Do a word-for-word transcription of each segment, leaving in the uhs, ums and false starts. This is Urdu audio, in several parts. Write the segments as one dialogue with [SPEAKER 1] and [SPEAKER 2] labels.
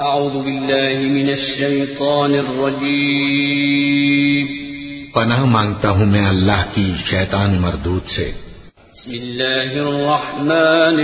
[SPEAKER 1] اعوذ باللہ من الشیطان الرجیم
[SPEAKER 2] پناہ مانگتا ہوں میں اللہ کی شیطان مردود سے.
[SPEAKER 1] بسم اللہ الرحمن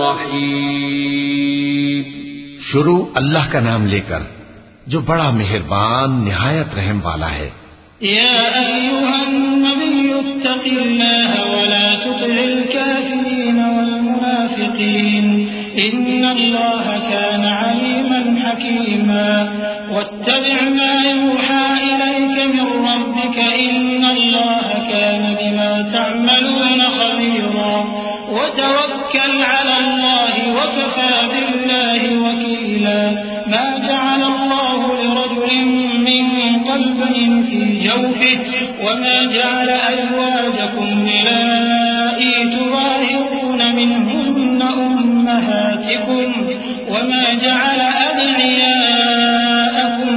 [SPEAKER 1] الرحیم.
[SPEAKER 2] شروع اللہ کا نام لے کر جو بڑا مہربان نہایت رحم والا ہے.
[SPEAKER 3] یا ایھا النبی اتق اللہ ولا تطع الکافرین والمنافقین ان اللہ كان عليما حكيما واتبع ما يوحى إليك من ربك إن الله كان بما تعملون خبيرا وتوكل على الله وكفى بالله وكيلا ما جعل الله لرجل من قلبين في جوفه وما جعل أزواجكم اللائي تظاهرون منهن أمهاتكم وما جعل أدعياءكم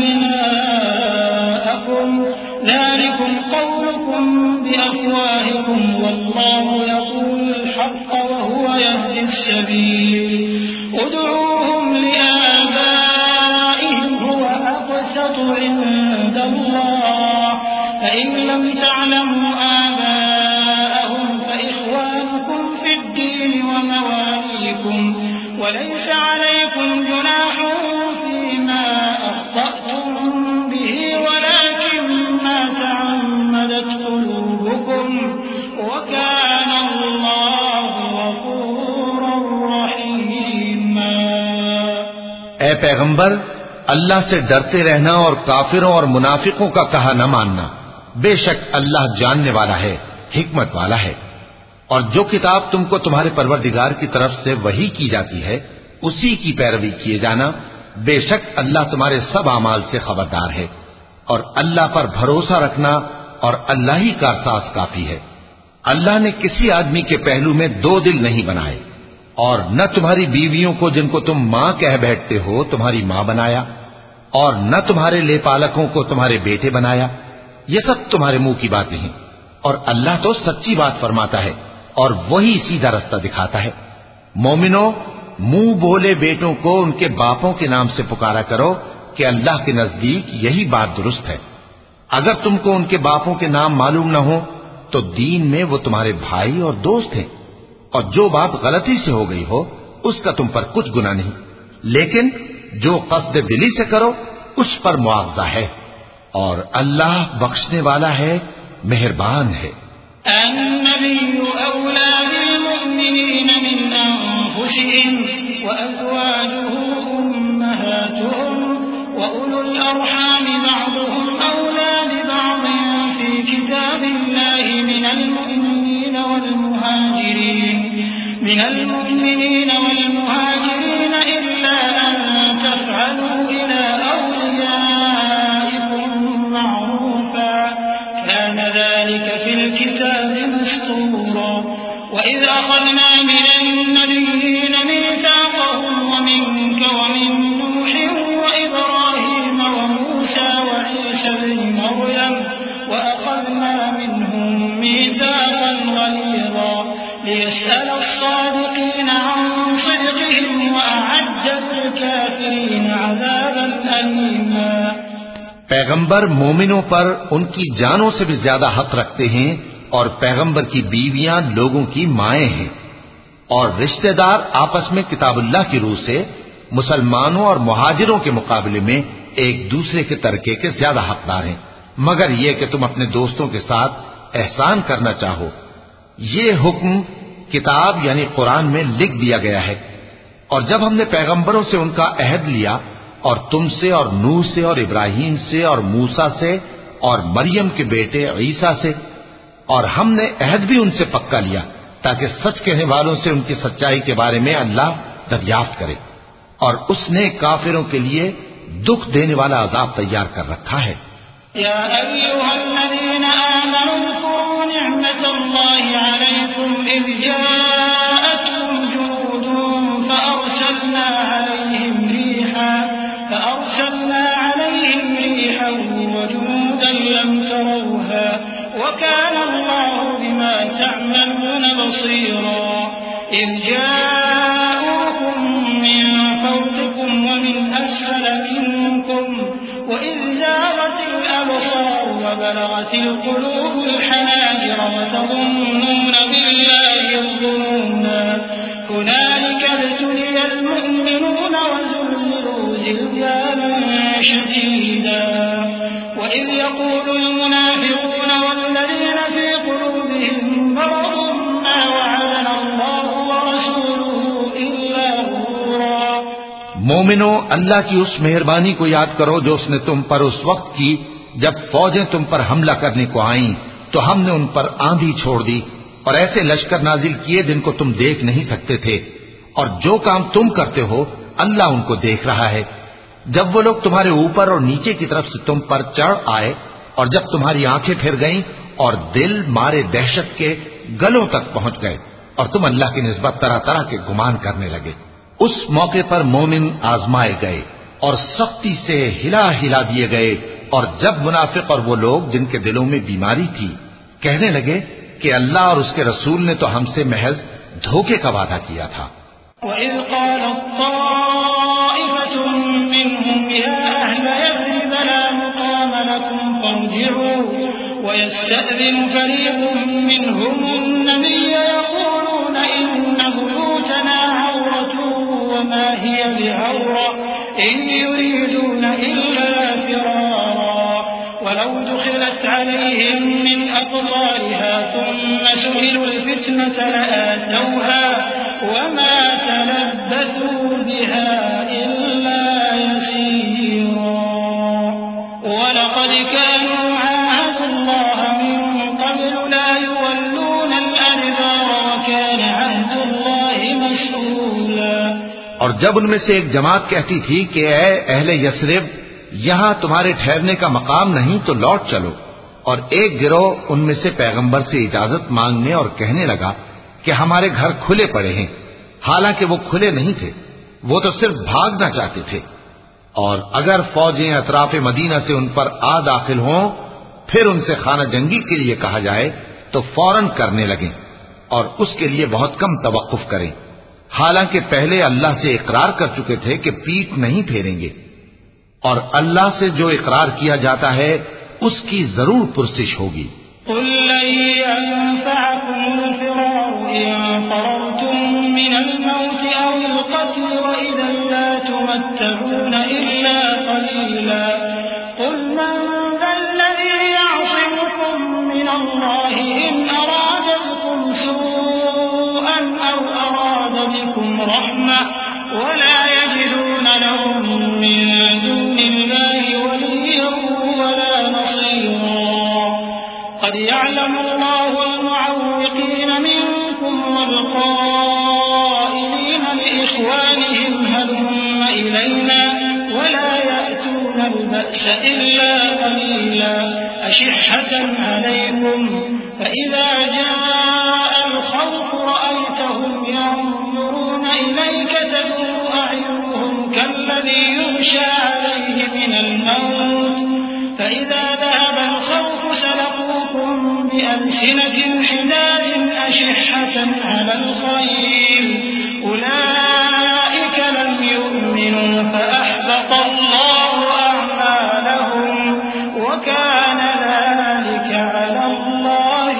[SPEAKER 3] أبناءكم ذلكم قولكم بأفواهكم والله يقول الحق وهو يهدي السبيل ادعوهم لآبائهم هو أقسط عند الله فإن لم تعلموا آباءهم فإخوانكم في الدين ومواليكم وليس عليكم جناح فيما أخطأتم به ولكن ما تعمدت قلوبكم وكان الله غفورا رحيما.
[SPEAKER 2] اے پیغمبر اللہ سے ڈرتے رہنا اور کافروں اور منافقوں کا کہا نہ ماننا. بے شک اللہ جاننے والا ہے، حکمت والا ہے. اور جو کتاب تم کو تمہارے پروردگار کی طرف سے وحی کی جاتی ہے اسی کی پیروی کیے جانا. بے شک اللہ تمہارے سب اعمال سے خبردار ہے. اور اللہ پر بھروسہ رکھنا اور اللہ ہی کا ساز کافی ہے. اللہ نے کسی آدمی کے پہلو میں دو دل نہیں بنائے اور نہ تمہاری بیویوں کو جن کو تم ماں کہہ بیٹھتے ہو تمہاری ماں بنایا اور نہ تمہارے لے پالکوں کو تمہارے بیٹے بنایا. یہ سب تمہارے منہ کی باتیں ہیں اور اللہ تو سچی بات فرماتا ہے اور وہی سیدھا رستہ دکھاتا ہے. مومنو، منہ بولے بیٹوں کو ان کے باپوں کے نام سے پکارا کرو کہ اللہ کے نزدیک یہی بات درست ہے. اگر تم کو ان کے باپوں کے نام معلوم نہ ہو تو دین میں وہ تمہارے بھائی اور دوست ہیں اور جو بات غلطی سے ہو گئی ہو اس کا تم پر کچھ گناہ نہیں، لیکن جو قصد دلی سے کرو اس پر مواخذہ ہے اور اللہ بخشنے والا ہے، مہربان ہے.
[SPEAKER 3] النبي أولى بالمؤمنين من أنفسهم وأزواجه أمهاتهم وأولو الأرحام بعضهم أولى ببعض في كتاب الله من المؤمنين والمهاجرين من المؤمنين والمهاجرين إلا أن تفعلوا إلى أوليائكم معروفا كان ذلك في الكتاب مسطورا. وإذ أخذنا من النبيين ميثاقهم ومنك ومن نوح وإبراهيم وموسى وعيسى ابن مريم وأخذنا منهم ميثاقا غليظا ليسأل الصادقين عن صدقهم وأعد للكافرين عذابا أليما.
[SPEAKER 2] پیغمبر مومنوں پر ان کی جانوں سے بھی زیادہ حق رکھتے ہیں اور پیغمبر کی بیویاں لوگوں کی مائیں ہیں اور رشتہ دار آپس میں کتاب اللہ کی روح سے مسلمانوں اور مہاجروں کے مقابلے میں ایک دوسرے کے ترکے کے زیادہ حقدار ہیں، مگر یہ کہ تم اپنے دوستوں کے ساتھ احسان کرنا چاہو. یہ حکم کتاب یعنی قرآن میں لکھ دیا گیا ہے. اور جب ہم نے پیغمبروں سے ان کا عہد لیا اور تم سے اور نوح سے اور ابراہیم سے اور موسیٰ سے اور مریم کے بیٹے عیسیٰ سے، اور ہم نے عہد بھی ان سے پکا لیا تاکہ سچ کہنے والوں سے ان کی سچائی کے بارے میں اللہ دریافت کرے. اور اس نے کافروں کے لیے دکھ دینے والا عذاب تیار کر رکھا ہے.
[SPEAKER 3] يا أيها الذين آمنوا اذكروا نعمة الله عليكم إذ جاءتكم جنود فأرسلنا عليهم ريحا فأرسلنا عليهم ريحا وجنودا لم تروها وكان الله بما تعملون بصيرا. إذ جاءوكم من فوقكم ومن أسفل ربكم وإذ زاغت الأبصار وبلغت القلوب الحناجر وتظنون بالله الظنونا هنالك ابتلي المؤمنون وزلزلوا زلزالا شديدا وإذ يقول المنافقون والذين في قلوبهم مرض ما وعدنا الله ورسوله إلا غرورا۔
[SPEAKER 2] مومنو، اللہ کی اس مہربانی کو یاد کرو جو اس نے تم پر اس وقت کی جب فوجیں تم پر حملہ کرنے کو آئیں تو ہم نے ان پر آندھی چھوڑ دی اور ایسے لشکر نازل کیے جن کو تم دیکھ نہیں سکتے تھے، اور جو کام تم کرتے ہو اللہ ان کو دیکھ رہا ہے۔ جب وہ لوگ تمہارے اوپر اور نیچے کی طرف سے تم پر چڑھ آئے اور جب تمہاری آنکھیں پھر گئیں اور دل مارے دہشت کے گلوں تک پہنچ گئے اور تم اللہ کی نسبت طرح طرح کے گمان کرنے لگے، اس موقع پر مومن آزمائے گئے اور سختی سے ہلا ہلا دیے گئے، اور جب منافق اور وہ لوگ جن کے دلوں میں بیماری تھی کہنے لگے کہ اللہ اور اس کے رسول نے تو ہم سے محض دھوکے کا وعدہ کیا تھا۔
[SPEAKER 3] وَإِذْ قَالَتْ طَائِفَةٌ مِّنْهُمْ يَا أَهْلَ يَثْرِبَ لَا مُقَامَ لَكُمْ فَارْجِعُوا وَيَسْتَأْذِنُ فَرِيقٌ مِّنْهُمُ النَّبِيَّ يَقُولُونَ إِنَّ بُيُوتَنَا عَوْرَةٌ وَمَا هِيَ بِعَوْرَةٍ إِن يُرِيدُونَ إِلَّا فِرَارًا وَلَوْ دُخِلَتْ عَلَيْهِم مِّنْ أَقْطَارِهَا ثُمَّ سُئِلُوا الْفِتْنَةَ لَآتَوْهَا وَمَا تَلَبَّثُوا بِهَا إِلَّا يَسِيرًا وَلَقَدْ كَانُوا عَاهَدُوا اللَّهَ مِن قَبْلُ لَا يُوَلُّونَ الْأَدْبَارَ وَكَانَ عَهْدُ اللَّهِ مَسْئُولًا۔
[SPEAKER 2] اور جب ان میں سے ایک جماعت کہتی تھی کہ اے اہل یثرب، یہاں تمہارے ٹھہرنے کا مقام نہیں تو لوٹ چلو، اور ایک گروہ ان میں سے پیغمبر سے اجازت مانگنے اور کہنے لگا کہ ہمارے گھر کھلے پڑے ہیں، حالانکہ وہ کھلے نہیں تھے، وہ تو صرف بھاگنا چاہتے تھے، اور اگر فوجیں اطراف مدینہ سے ان پر آ داخل ہوں پھر ان سے خانہ جنگی کے لیے کہا جائے تو فوراً کرنے لگیں اور اس کے لیے بہت کم توقف کریں، حالانکہ پہلے اللہ سے اقرار کر چکے تھے کہ پیٹ نہیں پھیریں گے، اور اللہ سے جو اقرار کیا جاتا ہے اس کی ضرور پرسش ہوگی۔
[SPEAKER 3] قل لن ينفعكم الفرار إن فررتم من الموت أو القتل وإذا لا تمتعون إلا قليلا قل من ذا الذي يعصمكم من الله إن أراد بكم سوءا أو أراد بكم رحمة ولا يجدون لهم من دون الله وليا ولا نصيرا قد يعلم الله المعوقين منكم والقائلين لإخوانهم هلم إلينا ولا يأتون البأس إلا قليلا أشحة عليكم فإذا جاء الخوف رأيتهم ينظرون إليك تدور أعينهم كالذي يغشى عليه من الموت فإذا ذهب الخوف سلقوكم بألسنة حداد أشحة على الخير أولئك لم يؤمنوا فأحبط الله أعمالهم وكان ذلك على الله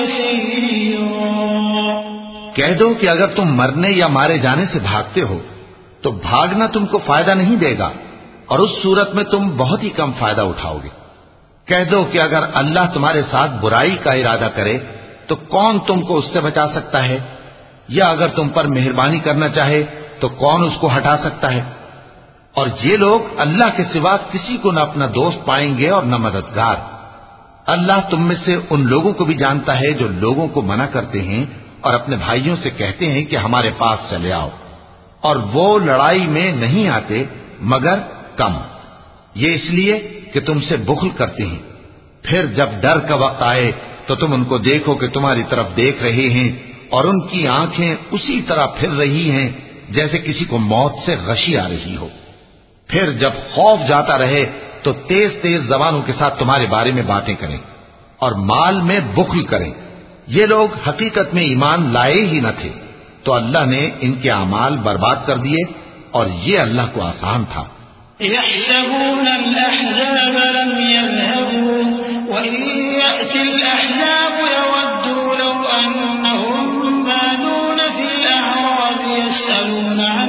[SPEAKER 3] يسيرا۔
[SPEAKER 2] کہہ دو کہ اگر تم مرنے یا مارے جانے سے بھاگتے ہو تو بھاگنا تم کو فائدہ نہیں دے گا، اور اس صورت میں تم بہت ہی کم فائدہ اٹھاؤ گے۔ کہہ دو کہ اگر اللہ تمہارے ساتھ برائی کا ارادہ کرے تو کون تم کو اس سے بچا سکتا ہے، یا اگر تم پر مہربانی کرنا چاہے تو کون اس کو ہٹا سکتا ہے؟ اور یہ لوگ اللہ کے سوا کسی کو نہ اپنا دوست پائیں گے اور نہ مددگار۔ اللہ تم میں سے ان لوگوں کو بھی جانتا ہے جو لوگوں کو منع کرتے ہیں اور اپنے بھائیوں سے کہتے ہیں کہ ہمارے پاس چلے آؤ، اور وہ لڑائی میں نہیں آتے مگر کم، یہ اس لیے کہ تم سے بخل کرتے ہیں۔ پھر جب ڈر کا وقت آئے تو تم ان کو دیکھو کہ تمہاری طرف دیکھ رہے ہیں اور ان کی آنکھیں اسی طرح پھر رہی ہیں جیسے کسی کو موت سے غشی آ رہی ہو۔ پھر جب خوف جاتا رہے تو تیز تیز زبانوں کے ساتھ تمہارے بارے میں باتیں کریں اور مال میں بخل کریں۔ یہ لوگ حقیقت میں ایمان لائے ہی نہ تھے، تو اللہ نے ان کے اعمال برباد کر دیے، اور یہ اللہ کو آسان تھا۔
[SPEAKER 3] يحسبون الأحزاب لم يذهبوا وإن يأتي الأحزاب يودوا لو أنهم بادون في الأعراب يسألون عن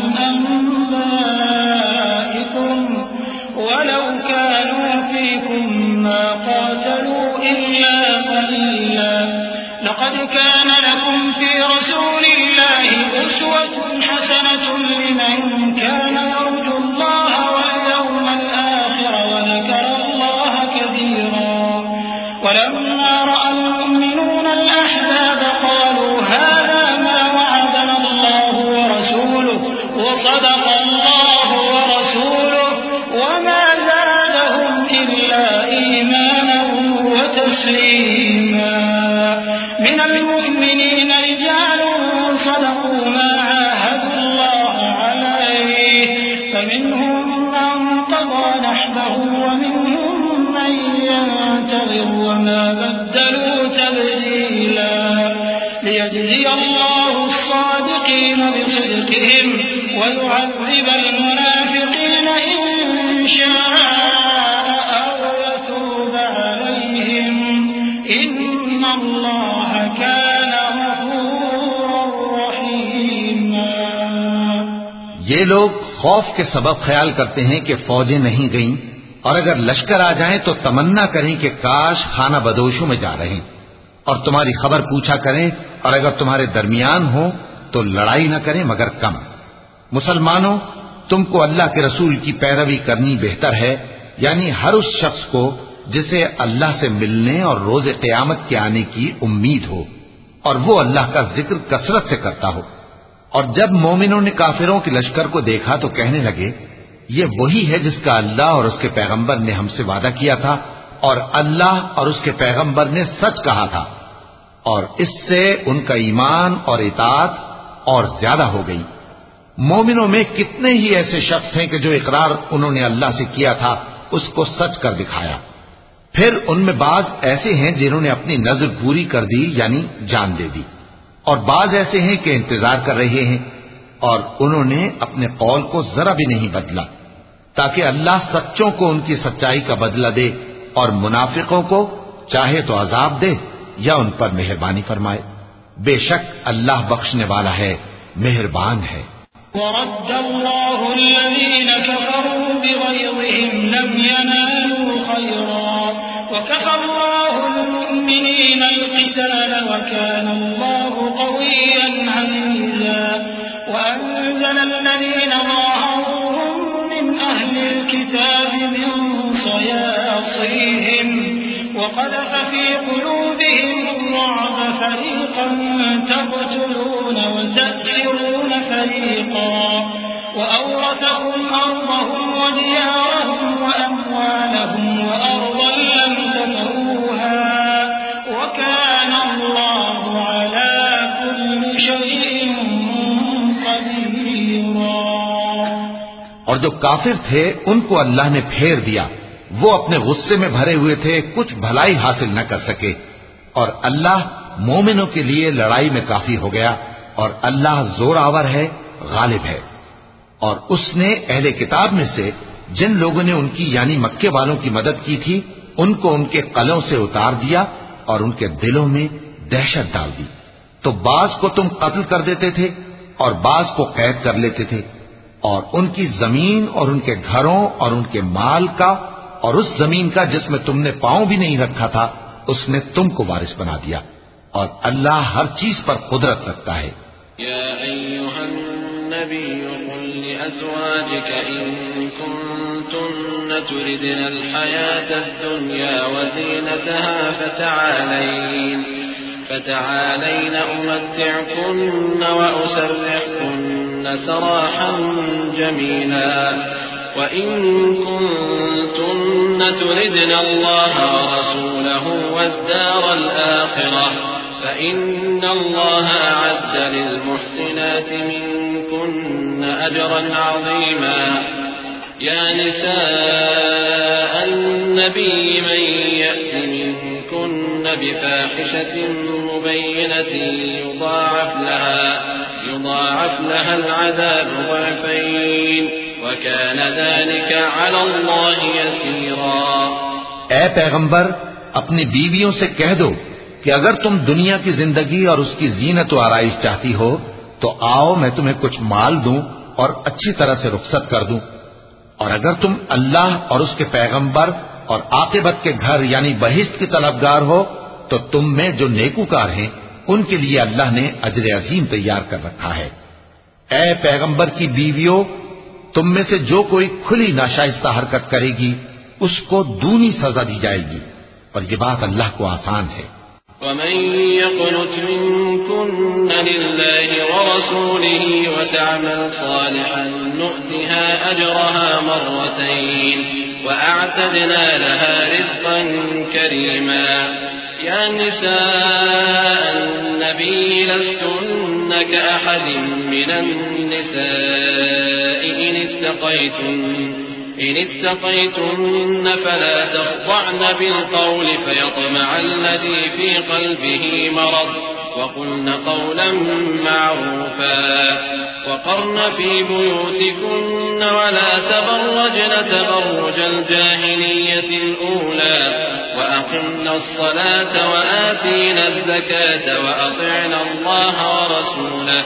[SPEAKER 3] أنبائكم ولو كانوا فيكم ما قاتلوا إلا قليلا لقد كان لكم في رسول الله أسوة حسنة لمن كان يرجو الله واليوم الآخر وذكر الله كثيرا ولما رأى المؤمنون الأحزاب قالوا هذا ما وعدنا الله ورسوله وصدق الله ورسوله وما زادهم إلا إيمانا وتسليما من المؤمنين رجال صدقوا ما عاهدوا الله عليه فمنهم من قضى نحبه ومنهم من ينتظر وما بدلوا تبديلا ليجزي الله الصادقين بصدقهم ويعذب المنافقين إن شاء أو يتوب عليهم إن الله كان غفورا رحيما.
[SPEAKER 2] یہ لوگ خوف کے سبب خیال کرتے ہیں کہ فوجیں نہیں گئیں اور اگر لشکر آ جائیں تو تمنا کریں کہ کاش خانہ بدوشوں میں جا رہے اور تمہاری خبر پوچھا کریں اور اگر تمہارے درمیان ہو تو لڑائی نہ کریں مگر کم. مسلمانوں تم کو اللہ کے رسول کی پیروی کرنی بہتر ہے یعنی ہر اس شخص کو جسے اللہ سے ملنے اور روز قیامت کے آنے کی امید ہو اور وہ اللہ کا ذکر کثرت سے کرتا ہو. اور جب مومنوں نے کافروں کے لشکر کو دیکھا تو کہنے لگے یہ وہی ہے جس کا اللہ اور اس کے پیغمبر نے ہم سے وعدہ کیا تھا اور اللہ اور اس کے پیغمبر نے سچ کہا تھا اور اس سے ان کا ایمان اور اطاعت اور زیادہ ہو گئی. مومنوں میں کتنے ہی ایسے شخص ہیں کہ جو اقرار انہوں نے اللہ سے کیا تھا اس کو سچ کر دکھایا. پھر ان میں بعض ایسے ہیں جنہوں نے اپنی نظر پوری کر دی یعنی جان دے دی اور بعض ایسے ہیں کہ انتظار کر رہے ہیں اور انہوں نے اپنے قول کو ذرا بھی نہیں بدلا تاکہ اللہ سچوں کو ان کی سچائی کا بدلہ دے اور منافقوں کو چاہے تو عذاب دے یا ان پر مہربانی فرمائے. بے شک اللہ بخشنے والا ہے مہربان ہے.
[SPEAKER 3] ورد الله الذين كفروا بغيظهم لم ينالوا خيرا وكفى الله المؤمنين القتال وكان الله قويا عزيزا وأنزل الذين ظاهروهم من أهل الكتاب من صياصيهم وقذف في قلوبهم الرعب فريقا تقتلون وتأسرون فريقا وأورثكم أرضهم وديارهم وأموالهم وأرضا لم تطئوها وكان الله على كل شيء قديرا.
[SPEAKER 2] اور جو کافر تھے ان کو اللہ نے پھیر دیا وہ اپنے غصے میں بھرے ہوئے تھے کچھ بھلائی حاصل نہ کر سکے اور اللہ مومنوں کے لیے لڑائی میں کافی ہو گیا اور اللہ زور آور ہے غالب ہے. اور اس نے اہل کتاب میں سے جن لوگوں نے ان کی یعنی مکے والوں کی مدد کی تھی ان کو ان کے قلعوں سے اتار دیا اور ان کے دلوں میں دہشت ڈال دی. تو بعض کو تم قتل کر دیتے تھے اور بعض کو قید کر لیتے تھے اور ان کی زمین اور ان کے گھروں اور ان کے مال کا اور اس زمین کا جس میں تم نے پاؤں بھی نہیں رکھا تھا اس نے تم کو وارث بنا دیا اور اللہ ہر چیز پر قدرت رکھتا ہے.
[SPEAKER 1] يا أيها النبي قل لأزواجك إن كنتن تردن الحياة الدنيا وزينتها فتعالين فتعالين أمتعكن وأسرحكن سراحا جميلا وإن كنتن تردن الله ورسوله والدار الآخرة فإن الله أعد للمحسنات منكن أجرا عظيما. يا نساء النبي من يأت منكن بفاحشة مبينة يضاعف لها يضاعف لها العذاب ضعفين وكان ذلك على الله يسيرا۔
[SPEAKER 2] اے پیغمبر اپنی بیویوں سے کہہ دو کہ اگر تم دنیا کی زندگی اور اس کی زینت و آرائش چاہتی ہو تو آؤ میں تمہیں کچھ مال دوں اور اچھی طرح سے رخصت کر دوں، اور اگر تم اللہ اور اس کے پیغمبر اور عاقبت کے گھر یعنی بہشت کی طلبگار ہو تو تم میں جو نیکوکار ہیں ان کے لیے اللہ نے اجر عظیم تیار کر رکھا ہے۔ اے پیغمبر کی بیویوں، تم میں سے جو کوئی کھلی ناشائستہ حرکت کرے گی اس کو دونی سزا دی جائے گی، اور یہ بات اللہ کو آسان ہے۔
[SPEAKER 1] ومن يقنت منكن لله ورسوله وتعمل صالحا نؤتها أجرها مرتين وأعتدنا لها رزقا كريما۔ يا نساء النبي لستن كأحد من النساء إن اتقيتن إن اتقيتن فلا تخضعن بالقول فيطمع الذي في قلبه مرض وقلن قولا معروفا وقرن في بيوتكن ولا تبرجن تبرج الجاهلية الأولى وأقمن الصلاة وآتينا الزكاة وأطعنا الله ورسوله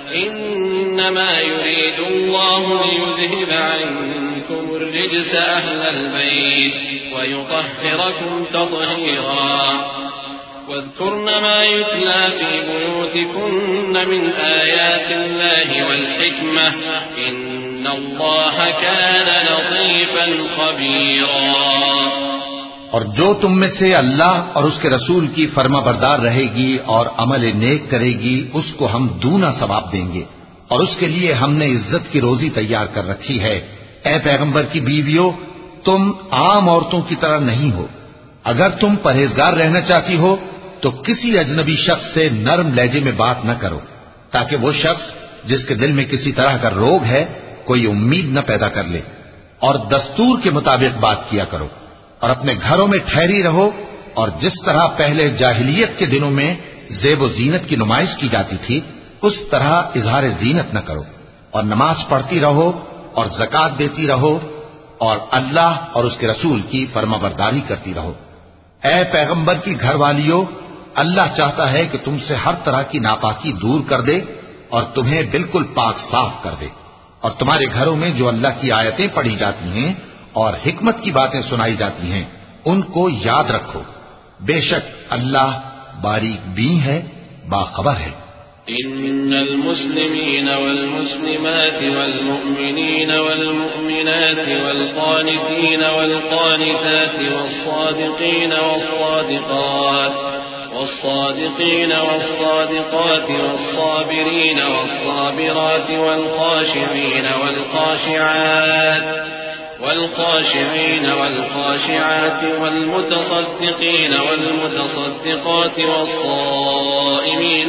[SPEAKER 1] إنما يريد الله ليذهب عنكم الرجس أهل البيت ويطهركم تطهيرا واذكرن ما يتلى في بيوتكن من آيات الله والحكمة إن الله كان لطيفا خبيرا۔
[SPEAKER 2] اور جو تم میں سے اللہ اور اس کے رسول کی فرما بردار رہے گی اور عمل نیک کرے گی اس کو ہم دونا ثواب دیں گے، اور اس کے لیے ہم نے عزت کی روزی تیار کر رکھی ہے۔ اے پیغمبر کی بیویوں، تم عام عورتوں کی طرح نہیں ہو۔ اگر تم پرہیزگار رہنا چاہتی ہو تو کسی اجنبی شخص سے نرم لہجے میں بات نہ کرو، تاکہ وہ شخص جس کے دل میں کسی طرح کا روگ ہے کوئی امید نہ پیدا کر لے، اور دستور کے مطابق بات کیا کرو، اور اپنے گھروں میں ٹھہری رہو، اور جس طرح پہلے جاہلیت کے دنوں میں زیب و زینت کی نمائش کی جاتی تھی اس طرح اظہار زینت نہ کرو، اور نماز پڑھتی رہو اور زکات دیتی رہو، اور اللہ اور اس کے رسول کی فرما برداری کرتی رہو۔ اے پیغمبر کی گھر والیوں، اللہ چاہتا ہے کہ تم سے ہر طرح کی ناپاکی دور کر دے اور تمہیں بالکل پاک صاف کر دے، اور تمہارے گھروں میں جو اللہ کی آیتیں پڑھی جاتی ہیں اور حکمت کی باتیں سنائی جاتی ہیں ان کو یاد رکھو، بے شک اللہ باریک بین ہے، باخبر ہے۔
[SPEAKER 1] إن المسلمين والمسلمات والمؤمنين والمؤمنات والقانتين والقانتات والصادقين والصادقات والصادقين والصادقات والصابرين والصابرات والخاشعين والخاشعات والخاشعين والخاشعات والمتصدقين والمتصدقات والصائمين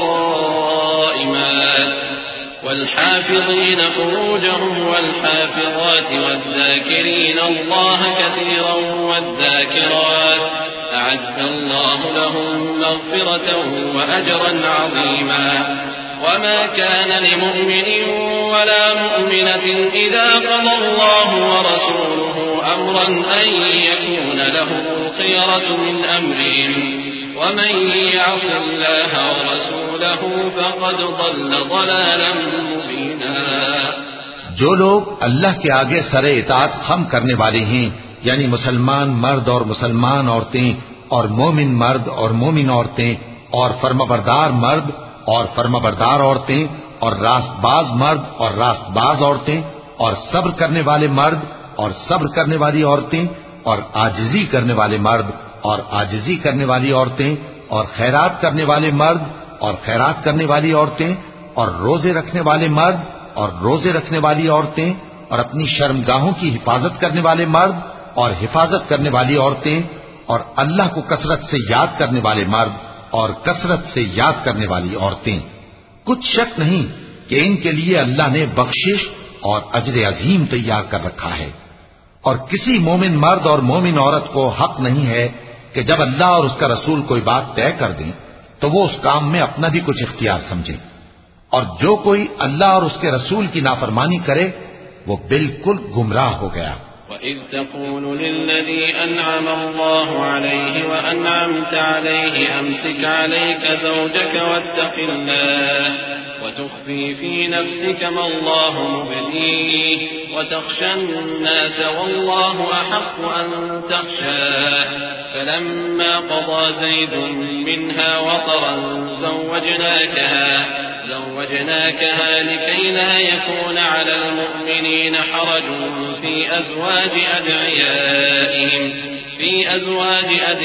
[SPEAKER 1] والصائمات والحافظين فروجهم والحافظات والذاكرين الله كثيرا والذاكرات أعد الله لهم مغفرة وأجرا عظيما۔ وما كان لمؤمن ولا مؤمنة إذا قضى الله ورسوله أمرا أن يكون لهم الخيرة من أمرهم ومن يعص الله ورسوله فقد ضل ضلالا مبينا۔
[SPEAKER 2] جو لوگ اللہ کے آگے سر اطاعت خم کرنے والے ہیں، یعنی مسلمان مرد اور مسلمان عورتیں اور مومن مرد اور مومن عورتیں اور فرمانبردار مرد اور فرمانبردار عورتیں اور راست باز مرد اور راست باز عورتیں اور صبر کرنے والے مرد اور صبر کرنے والی عورتیں اور عاجزی کرنے والے مرد اور عاجزی کرنے والی عورتیں اور خیرات کرنے والے مرد اور خیرات کرنے والی عورتیں اور روزے رکھنے والے مرد اور روزے رکھنے والی عورتیں اور اپنی شرمگاہوں کی حفاظت کرنے والے مرد اور حفاظت کرنے والی عورتیں اور اللہ کو کثرت سے یاد کرنے والے مرد اور کثرت سے یاد کرنے والی عورتیں۔ کچھ شک نہیں کہ ان کے لیے اللہ نے بخشش اور اجر عظیم تیار کر رکھا ہے، اور کسی مومن مرد اور مومن عورت کو حق نہیں ہے کہ جب اللہ اور اس کا رسول کوئی بات طے کر دیں تو وہ اس کام میں اپنا بھی کچھ اختیار سمجھے، اور جو کوئی اللہ اور اس کے رسول کی نافرمانی کرے وہ بالکل گمراہ ہو گیا۔
[SPEAKER 1] وَإِذْ تَقُولُ لِلَّذِي أَنْعَمَ اللَّهُ عَلَيْهِ وَأَنْعَمْتَ عَلَيْهِ أَمْسِكْ عَلَيْكَ زَوْجَكَ وَاتَّقِ اللَّهَ وتخفي في نفسك ما الله مبديه وتخشى الناس والله أحق أن تخشاه فلما قضى زيد منها وطرا زوجناكها زوجناكها لكي لا يكون على المؤمنين حرج في أزواج أدعيائهم في أزواج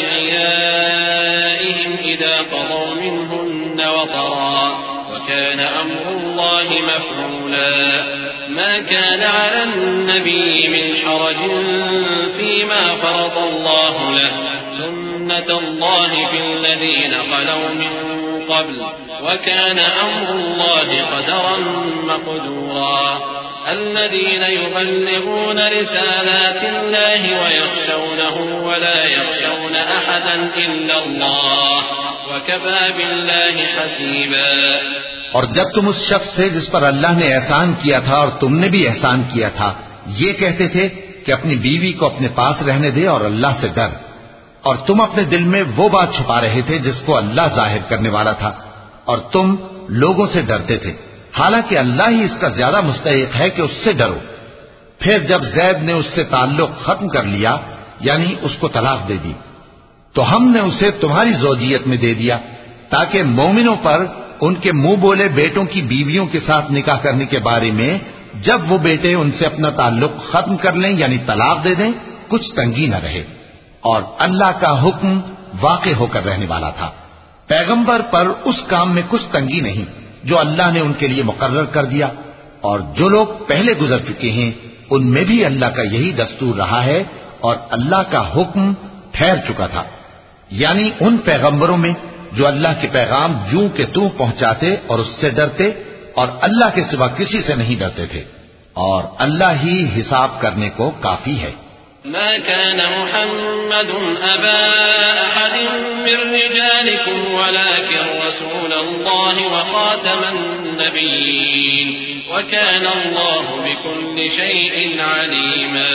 [SPEAKER 1] أدعيائهم إذا قضوا منهن وطرا وكان أمر الله مفعولا ما كان على النبي من حرج فيما فرض الله له سنة الله في الذين خلوا من قبل وكان أمر الله قدرا مقدورا الذين يبلغون رسالات الله ويخشونه ولا يخشون أحدا إلا الله وكفى بالله حسيبا۔
[SPEAKER 2] اور جب تم اس شخص سے جس پر اللہ نے احسان کیا تھا اور تم نے بھی احسان کیا تھا یہ کہتے تھے کہ اپنی بیوی کو اپنے پاس رہنے دے اور اللہ سے ڈر، اور تم اپنے دل میں وہ بات چھپا رہے تھے جس کو اللہ ظاہر کرنے والا تھا، اور تم لوگوں سے ڈرتے تھے، حالانکہ اللہ ہی اس کا زیادہ مستحق ہے کہ اس سے ڈرو۔ پھر جب زید نے اس سے تعلق ختم کر لیا یعنی اس کو طلاق دے دی تو ہم نے اسے تمہاری زوجیت میں دے دیا تاکہ مومنوں پر ان کے منہ بولے بیٹوں کی بیویوں کے ساتھ نکاح کرنے کے بارے میں جب وہ بیٹے ان سے اپنا تعلق ختم کر لیں یعنی طلاق دے دیں کچھ تنگی نہ رہے، اور اللہ کا حکم واقع ہو کر رہنے والا تھا۔ پیغمبر پر اس کام میں کچھ تنگی نہیں جو اللہ نے ان کے لیے مقرر کر دیا، اور جو لوگ پہلے گزر چکے ہیں ان میں بھی اللہ کا یہی دستور رہا ہے، اور اللہ کا حکم ٹھہر چکا تھا، یعنی ان پیغمبروں میں جو اللہ کے پیغام جوں کہ توں پہنچاتے اور اس سے ڈرتے اور اللہ کے سوا کسی سے نہیں ڈرتے تھے، اور اللہ ہی حساب کرنے کو کافی ہے۔
[SPEAKER 1] ما كان محمد أبا أحد من رجالكم ولكن رسول الله وخاتم النبيين وكان الله بكل شيء عليما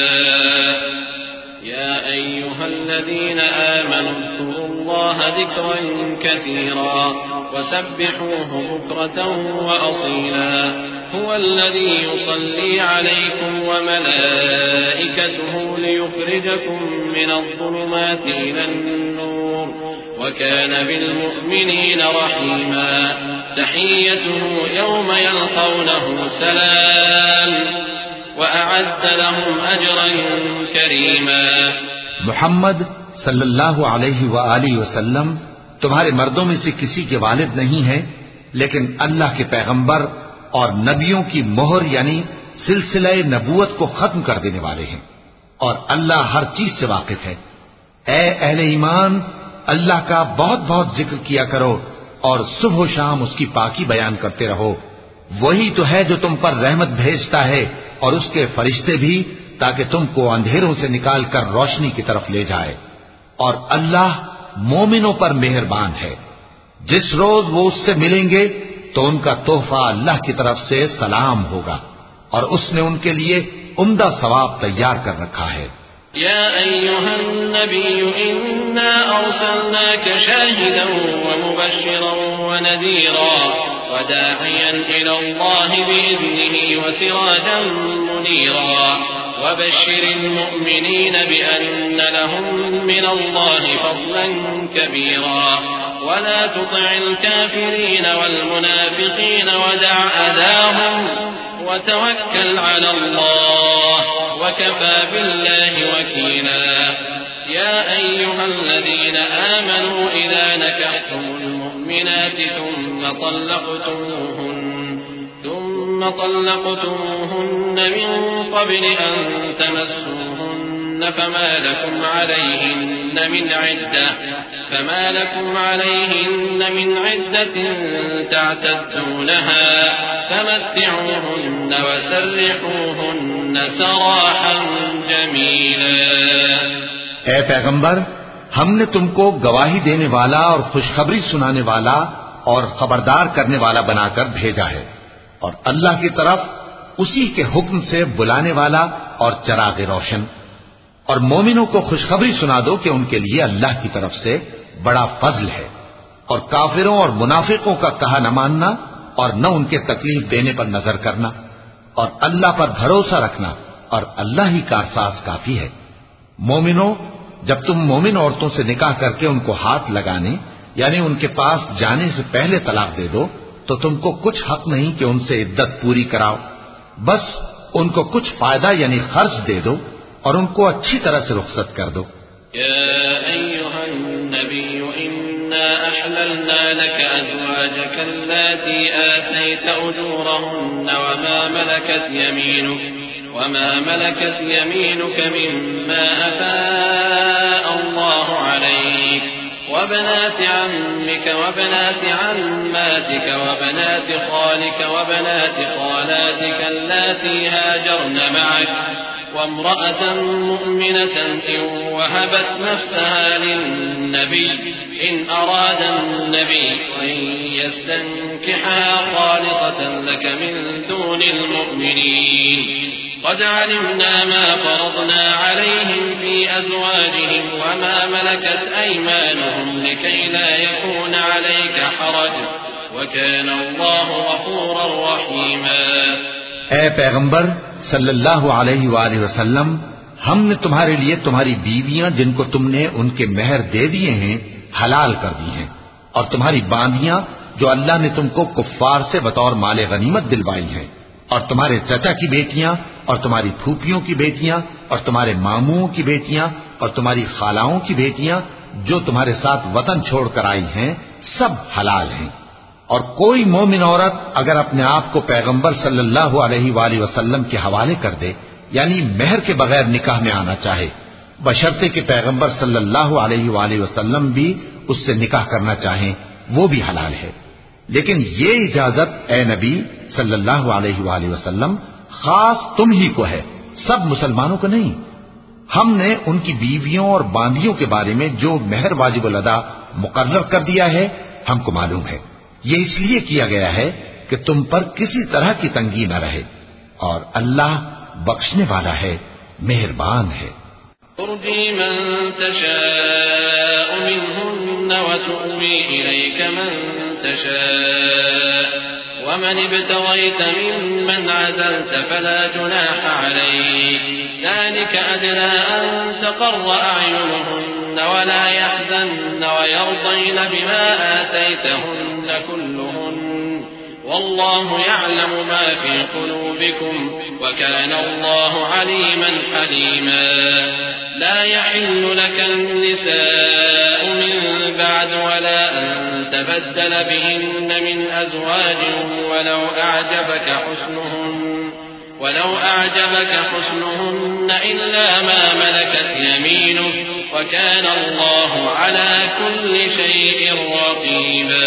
[SPEAKER 1] يا أيها الذين آمنوا اذكروا الله ذكرا كثيرا وسبحوه بكرة وأصيلا هو الذي يصلي عليكم وملائكته ليخرجكم من الظلمات إلى النور وكان بالمؤمنين رحيما تحيته يوم يلقونه سلام وأعد لهم أجرا كريما۔
[SPEAKER 2] محمد صلی اللہ علیہ وآلہ وسلم تمہارے مردوں میں سے کسی کے والد نہیں ہیں، لیکن اللہ کے پیغمبر اور نبیوں کی مہر یعنی سلسلہ نبوت کو ختم کر دینے والے ہیں، اور اللہ ہر چیز سے واقف ہے۔ اے اہل ایمان، اللہ کا بہت بہت ذکر کیا کرو اور صبح و شام اس کی پاکی بیان کرتے رہو، وہی تو ہے جو تم پر رحمت بھیجتا ہے اور اس کے فرشتے بھی، تاکہ تم کو اندھیروں سے نکال کر روشنی کی طرف لے جائے، اور اللہ مومنوں پر مہربان ہے۔ جس روز وہ اس سے ملیں گے تو ان کا تحفہ اللہ کی طرف سے سلام ہوگا، اور اس نے ان کے لیے عمدہ ثواب تیار کر رکھا ہے۔
[SPEAKER 1] يا أيها النبي إنا أرسلناك شاهدا ومبشرا ونذيرا وداعيا إلى الله بإذنه وسراجا منيرا وبشر المؤمنين بأن لهم من الله فضلا كبيرا ولا تطع الكافرين والمنافقين ودع أذاهم وتوكل على الله وكفى بالله وكيلا يا أيها الذين آمنوا إذا نكحتم المؤمنات ثم طلقتموهن ثم طلقتموهن من قبل أن تمسوهن فما لكم عليهن من عدة فما لكم عليهن من عدة تعتدونها فمتعوهن وسرحوهن سراحا جميلا۔
[SPEAKER 2] اے پیغمبر، ہم نے تم کو گواہی دینے والا اور خوشخبری سنانے والا اور خبردار کرنے والا بنا کر بھیجا ہے، اور اللہ کی طرف اسی کے حکم سے بلانے والا اور چراغ روشن. اور مومنوں کو خوشخبری سنا دو کہ ان کے لیے اللہ کی طرف سے بڑا فضل ہے. اور کافروں اور منافقوں کا کہا نہ ماننا اور نہ ان کے تکلیف دینے پر نظر کرنا اور اللہ پر بھروسہ رکھنا اور اللہ ہی کارساز کافی ہے. مومنوں، جب تم مومن عورتوں سے نکاح کر کے ان کو ہاتھ لگانے یعنی ان کے پاس جانے سے پہلے طلاق دے دو تو تم کو کچھ حق نہیں کہ ان سے عدت پوری کراؤ. بس ان کو کچھ فائدہ یعنی خرچ دے دو اور ان کو اچھی طرح سے رخصت کر دو.
[SPEAKER 1] يا أيها النبي إنا أحللنا لك أزواجك اللاتي آتيت أجورهن وما ملكت يمينك وما ملكت يمينك مما أفاء الله عليك وبنات عمك وبنات عماتك وبنات خالك وبنات خالاتك اللاتي هاجرن معك وامرأة مؤمنة إن وهبت نفسها للنبي إن أراد النبي أن يستنكحها خالصة لك من دون المؤمنين قد علمنا ما فرضنا عليهم في أزواجهم وما ملكت أيمانهم لكي لا يكون عليك حرج وكان الله غفورا رحيما.
[SPEAKER 2] اے پیغمبر صلی اللہ علیہ وآلہ وسلم، ہم نے تمہارے لیے تمہاری بیویاں جن کو تم نے ان کے مہر دے دیے ہیں حلال کر دی ہیں، اور تمہاری باندیاں جو اللہ نے تم کو کفار سے بطور مال غنیمت دلوائی ہیں، اور تمہارے چچا کی بیٹیاں اور تمہاری پھوپھیوں کی بیٹیاں اور تمہارے ماموں کی بیٹیاں اور تمہاری خالاؤں کی بیٹیاں جو تمہارے ساتھ وطن چھوڑ کر آئی ہیں، سب حلال ہیں. اور کوئی مومن عورت اگر اپنے آپ کو پیغمبر صلی اللہ علیہ وآلہ وسلم کے حوالے کر دے یعنی مہر کے بغیر نکاح میں آنا چاہے، بشرطے کہ پیغمبر صلی اللہ علیہ وآلہ وسلم بھی اس سے نکاح کرنا چاہیں، وہ بھی حلال ہے. لیکن یہ اجازت اے نبی صلی اللہ علیہ وآلہ وسلم خاص تم ہی کو ہے، سب مسلمانوں کو نہیں. ہم نے ان کی بیویوں اور باندیوں کے بارے میں جو مہر واجب الادا مقرر کر دیا ہے ہم کو معلوم ہے. یہ اس لیے کیا گیا ہے کہ تم پر کسی طرح کی تنگی نہ رہے، اور اللہ بخشنے والا ہے، مہربان ہے.
[SPEAKER 1] ترجي من تشاء منهن وتؤوي إليك من تشاء ومن ابتغيت ممن عزلت فلا جناح عليك ذلك أدنى أن تقر أعينهن ولا يحزن ويرضين بما آتيتهن كلهن والله يعلم ما في قلوبكم وكان الله عليما حليما. لا يحل لك النساء من بعد ولا أن تبدل بهن من أزواج ولو أعجبك حسنهن ولو أعجبك حسنهن إلا ما ملكت يمينك وكان الله على كل شيء رقيبا.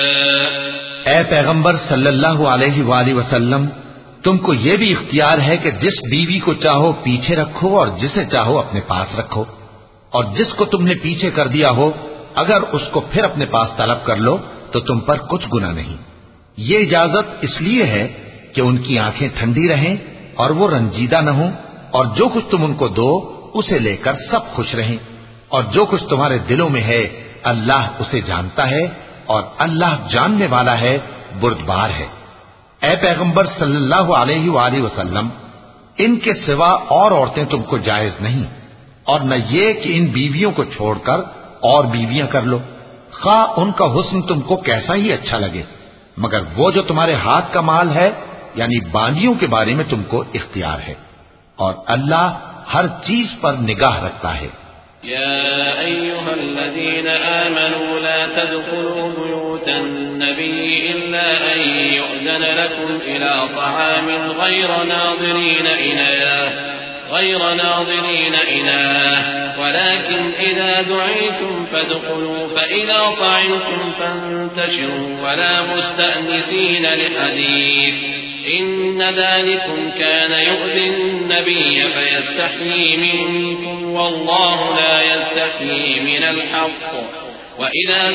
[SPEAKER 2] اے پیغمبر صلی اللہ علیہ وآلہ وسلم، تم کو یہ بھی اختیار ہے کہ جس بیوی کو چاہو پیچھے رکھو اور جسے چاہو اپنے پاس رکھو، اور جس کو تم نے پیچھے کر دیا ہو اگر اس کو پھر اپنے پاس طلب کر لو تو تم پر کچھ گناہ نہیں. یہ اجازت اس لیے ہے کہ ان کی آنکھیں ٹھنڈی رہیں اور وہ رنجیدہ نہ ہوں، اور جو کچھ تم ان کو دو اسے لے کر سب خوش رہیں، اور جو کچھ تمہارے دلوں میں ہے اللہ اسے جانتا ہے، اور اللہ جاننے والا ہے، بردبار ہے. اے پیغمبر صلی اللہ علیہ وآلہ وسلم، ان کے سوا اور عورتیں تم کو جائز نہیں، اور نہ یہ کہ ان بیویوں کو چھوڑ کر اور بیویاں کر لو، خواہ ان کا حسن تم کو کیسا ہی اچھا لگے، مگر وہ جو تمہارے ہاتھ کا مال ہے یعنی باندیوں کے بارے میں تم کو اختیار ہے، اور اللہ ہر چیز پر نگاہ رکھتا ہے.
[SPEAKER 1] يا أيها الذين آمنوا لا تدخلوا بيوت النبي إلا أن يؤذن لكم إلى طعام غير ناظرين إناه غير ناظرين إناه ولكن إذا دعيتم فادخلوا فإذا طعمتم فانتشروا ولا مستأنسين لحديث إن ذلكم كان يؤذي النبي فيستحيي منكم والله لا يستحيي من الحق وإذا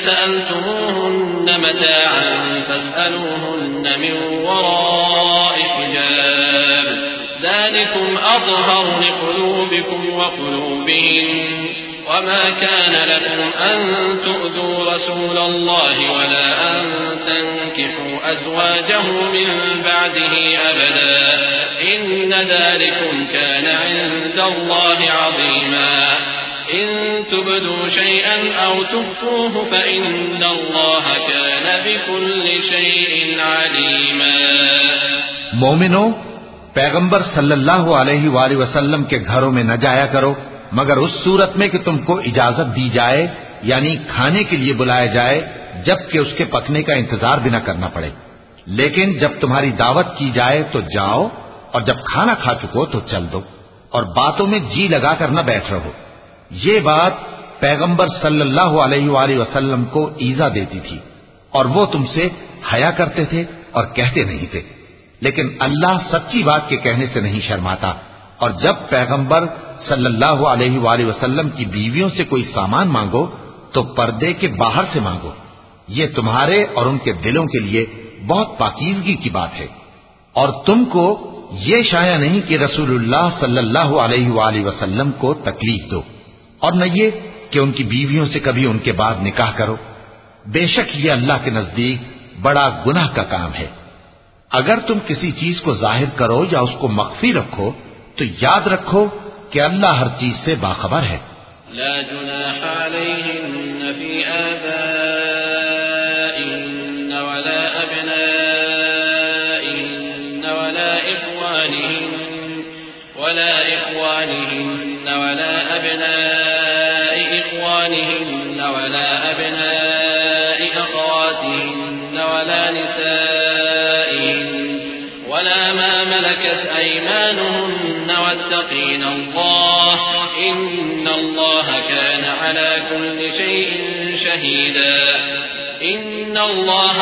[SPEAKER 1] سألتموهن متاعا فاسألوهن من وراء حجاب ذلكم أطهر لقلوبكم وقلوبهم وما كان لكم أن تؤذوا رسول الله ولا أن تنكحوا أزواجه من بعده أبدا إن ذلكم كان عند الله عظيما إن تبدوا شيئا أو تخفوه فإن الله كان بكل شيء عليما.
[SPEAKER 2] مومنو، پیغمبر صلی اللہ علیہ وآلہ وسلم کے گھروں میں نہ جایا کرو مگر اس صورت میں کہ تم کو اجازت دی جائے، یعنی کھانے کے لیے بلایا جائے جبکہ اس کے پکنے کا انتظار بھی نہ کرنا پڑے. لیکن جب تمہاری دعوت کی جائے تو جاؤ، اور جب کھانا کھا چکو تو چل دو، اور باتوں میں جی لگا کر نہ بیٹھ رہو. یہ بات پیغمبر صلی اللہ علیہ وآلہ وسلم کو ایذا دیتی تھی، اور وہ تم سے حیا کرتے تھے اور کہتے نہیں تھے. لیکن اللہ سچی بات کے کہنے سے نہیں شرماتا، اور جب پیغمبر صلی اللہ علیہ وآلہ وسلم کی بیویوں سے کوئی سامان مانگو تو پردے کے باہر سے مانگو. یہ تمہارے اور ان کے دلوں کے لیے بہت پاکیزگی کی بات ہے. اور تم کو یہ شایع نہیں کہ رسول اللہ صلی اللہ علیہ وآلہ وسلم کو تکلیف دو، اور نہ یہ کہ ان کی بیویوں سے کبھی ان کے بعد نکاح کرو. بے شک یہ اللہ کے نزدیک بڑا گناہ کا کام ہے. اگر تم کسی چیز کو ظاہر کرو یا اس کو مخفی رکھو تو یاد رکھو کہ اللہ ہر چیز سے باخبر ہے.
[SPEAKER 1] لا جناح عليهن في آبائهن ولا أبنائهن ولا إخوانهن ولا إخوانهن ولا أبناء إخوانهن ولا أبناء أخواتهن ولا نسائهن ولا ما ملكت أيمانهن واتقين الله إن الله كان على كل شيء شهيدا. إن الله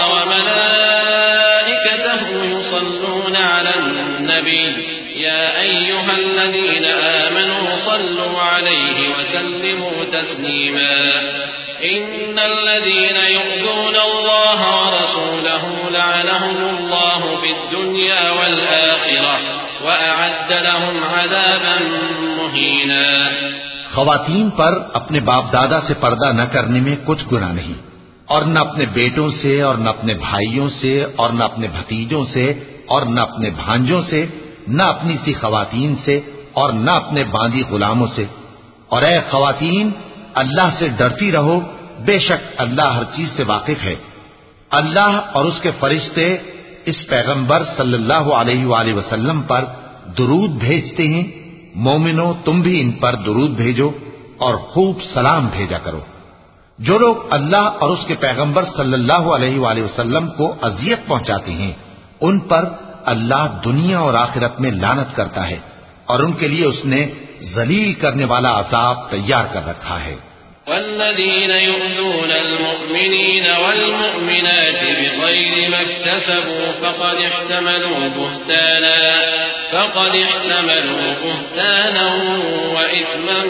[SPEAKER 1] وملائكته يصلون على النبي يا أيها الذين آمنوا صلوا عليه وسلموا تسليما. إن الذين يؤذون الله ورسوله لعنهم الله في الدنيا والآخرة وأعد لهم عذابا مهينا.
[SPEAKER 2] خواتین پر اپنے باپ دادا سے پردہ نہ کرنے میں کچھ گناہ نہیں، اور نہ اپنے بیٹوں سے اور نہ اپنے بھائیوں سے اور نہ اپنے بھتیجوں سے اور نہ اپنے بھانجوں سے، نہ اپنی سی خواتین سے اور نہ اپنے باندی غلاموں سے. اور اے خواتین، اللہ سے ڈرتی رہو، بے شک اللہ ہر چیز سے واقف ہے. اللہ اور اس کے فرشتے اس پیغمبر صلی اللہ علیہ وآلہ وسلم پر درود بھیجتے ہیں. مومنو، تم بھی ان پر درود بھیجو اور خوب سلام بھیجا کرو. جو لوگ اللہ اور اس کے پیغمبر صلی اللہ علیہ وآلہ وسلم کو اذیت پہنچاتے ہیں ان پر اللہ دنیا اور آخرت میں لعنت کرتا ہے، اور ان کے لیے اس نے ذلیل کرنے والا عذاب تیار کر رکھا ہے.
[SPEAKER 1] والذين يؤذون المؤمنين والمؤمنات بغير ما اكتسبوا فقد احتملوا بهتانا فقد احتملوا بهتانا وإثما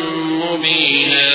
[SPEAKER 1] مبينا.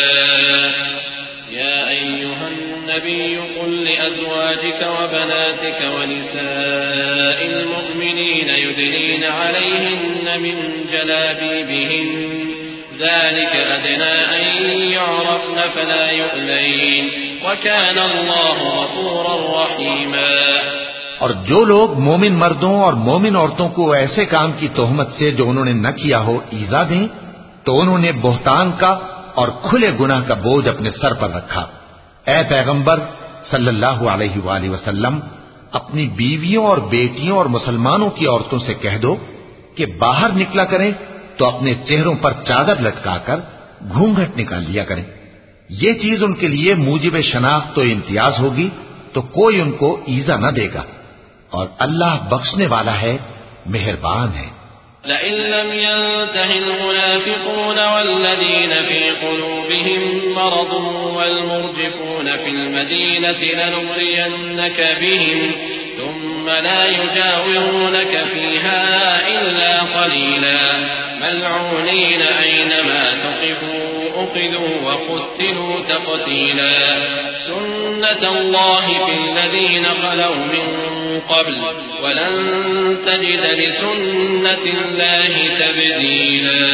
[SPEAKER 1] يا أيها النبي قل لأزواجك وبناتك ونساء المؤمنين يدنين عليهن من جلابيبهن ذلك أدنى أن يعرفن فلا يؤذين وكان الله غفورا رحيما.
[SPEAKER 2] اور جو لوگ مومن مردوں اور مومن عورتوں کو ایسے کام کی تہمت سے جو انہوں نے نہ کیا ہو ایذا دیں تو انہوں نے بہتان کا اور کھلے گناہ کا بوجھ اپنے سر پر رکھا. اے پیغمبر صلی اللہ علیہ وآلہ وسلم، اپنی بیویوں اور بیٹیوں اور مسلمانوں کی عورتوں سے کہہ دو کہ باہر نکلا کریں تو اپنے چہروں پر چادر لٹکا کر گھونگھٹ نکال لیا کریں. یہ چیز ان کے لیے موجب شناخت و امتیاز ہوگی تو کوئی ان کو ایذا نہ دے گا، اور اللہ بخشنے والا ہے، مہربان ہے.
[SPEAKER 1] لئن لم ينته المنافقون والذين في قلوبهم مرض والمرجفون في المدينة لنغرينك بهم ثم لا يجاورونك فيها إلا قليلا ملعونين أينما تقفوا أُخِذُوا وَقُتِّلُوا تَقْتِيلًا سُنَّةَ اللَّهِ فِي الَّذِينَ خَلَوْا مِن قَبْلُ وَلَن تَجِدَ لِسُنَّةِ اللَّهِ تَبْدِيلًا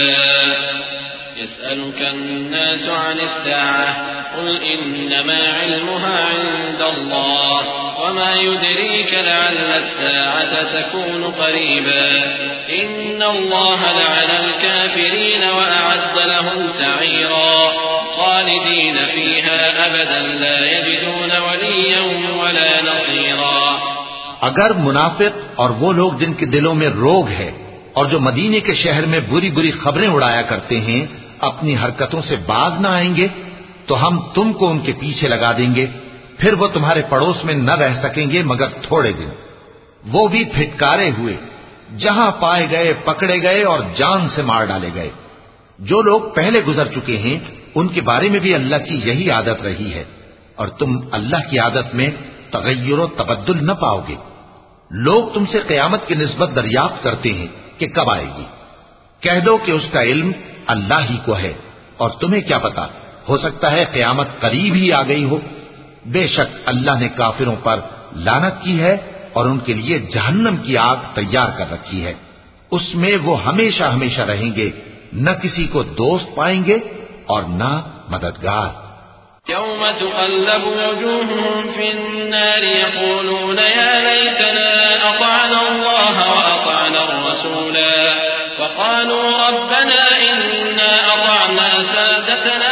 [SPEAKER 1] يَسْأَلُكَ النَّاسُ عَنِ السَّاعَةِ قُلْ إِنَّمَا عِلْمُهَا عِندَ اللَّهِ وَمَا يُدْرِيكَ لَعَلَّ السَّاعَةَ تَكُونُ قَرِيبًا إِنَّ اللَّهَ لَعَنَ الْكَافِرِينَ وَأَعَدَّ لَهُمْ سَعِيرًا خَالِدِينَ فِيهَا أَبَدًا لَا يَجِدُونَ وَلِيًّا وَلَا نَصِيرًا۔
[SPEAKER 2] اگر منافق اور وہ لوگ جن کے دلوں میں روگ ہے اور جو مدینے کے شہر میں بری بری خبریں اڑایا کرتے ہیں اپنی حرکتوں سے باز نہ آئیں گے تو ہم تم کو ان کے پیچھے لگا دیں گے، پھر وہ تمہارے پڑوس میں نہ رہ سکیں گے مگر تھوڑے دن، وہ بھی پھٹکارے ہوئے، جہاں پائے گئے پکڑے گئے اور جان سے مار ڈالے گئے۔ جو لوگ پہلے گزر چکے ہیں ان کے بارے میں بھی اللہ کی یہی عادت رہی ہے، اور تم اللہ کی عادت میں تغیر و تبدل نہ پاؤ گے۔ لوگ تم سے قیامت کی نسبت دریافت کرتے ہیں کہ کب آئے گی، کہہ دو کہ اس کا علم اللہ ہی کو ہے، اور تمہیں کیا پتا، ہو سکتا ہے قیامت قریب ہی آ گئی ہو۔ بے شک اللہ نے کافروں پر لعنت کی ہے اور ان کے لیے جہنم کی آگ تیار کر رکھی ہے، اس میں وہ ہمیشہ ہمیشہ رہیں گے، نہ کسی کو دوست پائیں گے اور نہ مددگار۔
[SPEAKER 1] يوم تقلب وجوههم في النار يقولون يا ليتنا أطعنا الله وأطعنا الرسولا وقالوا ربنا إنا أطعنا سادتنا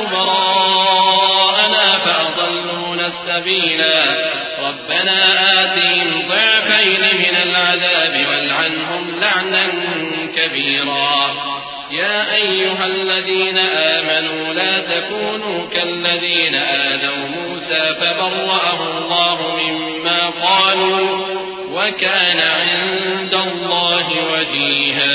[SPEAKER 1] وكبراءنا فأضلونا السبيلا ربنا آتهم ضعفين من العذاب والعنهم لعنا كبيرا يا أيها الذين آمنوا لا تكونوا كالذين آذوا موسى فبرأه الله مما قالوا وكان عند الله وجيها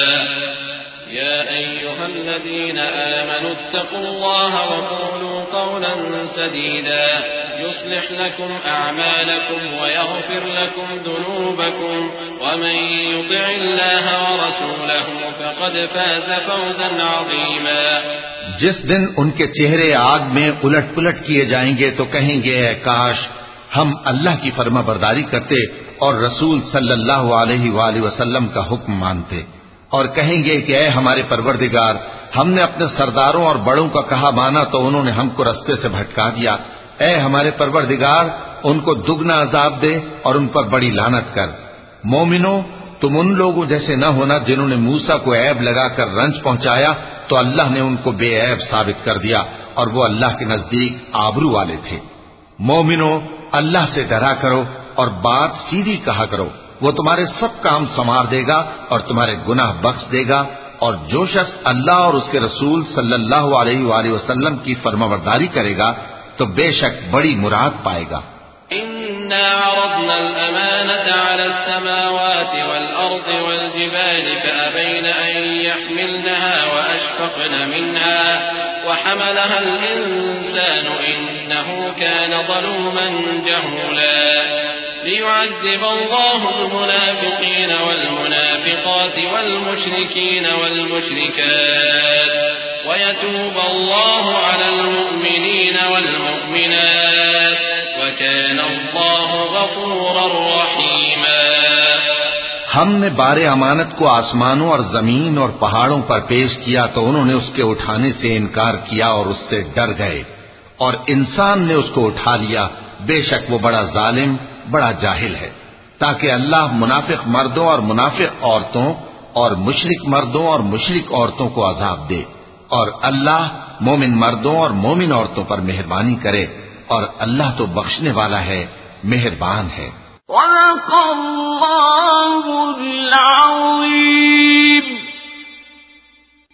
[SPEAKER 1] يا أيها الذين آمنوا اتقوا الله وقولوا قولا سديدا يصلح لكم أعمالكم ويغفر لكم ذنوبكم ومن يطع الله ورسوله فقد فاز فوزا عظيما۔
[SPEAKER 2] جس دن ان کے چہرے آگ میں الٹ پلٹ کیے جائیں گے تو کہیں گے اے کاش ہم اللہ کی فرما برداری کرتے اور رسول صلی اللہ علیہ وآلہ وسلم کا حکم مانتے، اور کہیں گے کہ اے ہمارے پروردگار ہم نے اپنے سرداروں اور بڑوں کا کہا مانا تو انہوں نے ہم کو رستے سے بھٹکا دیا، اے ہمارے پروردگار ان کو دگنا عذاب دے اور ان پر بڑی لعنت کر۔ مومنوں تم ان لوگوں جیسے نہ ہونا جنہوں نے موسیٰ کو عیب لگا کر رنج پہنچایا تو اللہ نے ان کو بے عیب ثابت کر دیا اور وہ اللہ کے نزدیک آبرو والے تھے۔ مومنوں اللہ سے ڈرا کرو اور بات سیدھی کہا کرو، وہ تمہارے سب کام سنوار دے گا اور تمہارے گناہ بخش دے گا، اور جو شخص اللہ اور اس کے رسول صلی اللہ علیہ وآلہ وسلم کی فرمانبرداری کرے گا تو بے شک بڑی مراد پائے گا۔
[SPEAKER 1] إنا عرضنا الأمانة على السماوات والأرض والجبال فأبين أن يحملنها وأشفقن منها وحملها الإنسان إنه كان ظلوما جهولا ليعذب الله المنافقين والمنافقات والمشركين والمشركات ويتوب الله على المؤمنين والمؤمنات وكان الله غفورا رحيما۔
[SPEAKER 2] ہم نے بار امانت کو آسمانوں اور زمین اور پہاڑوں پر پیش کیا تو انہوں نے اس کے اٹھانے سے انکار کیا اور اس سے ڈر گئے، اور انسان نے اس کو اٹھا لیا، بے شک وہ بڑا ظالم بڑا جاہل ہے، تاکہ اللہ منافق مردوں اور منافق عورتوں اور مشرک مردوں اور مشرک عورتوں کو عذاب دے، اور اللہ مومن مردوں اور مومن عورتوں پر مہربانی کرے، اور اللہ تو بخشنے والا ہے، مہربان ہے۔
[SPEAKER 4] صدق اللہ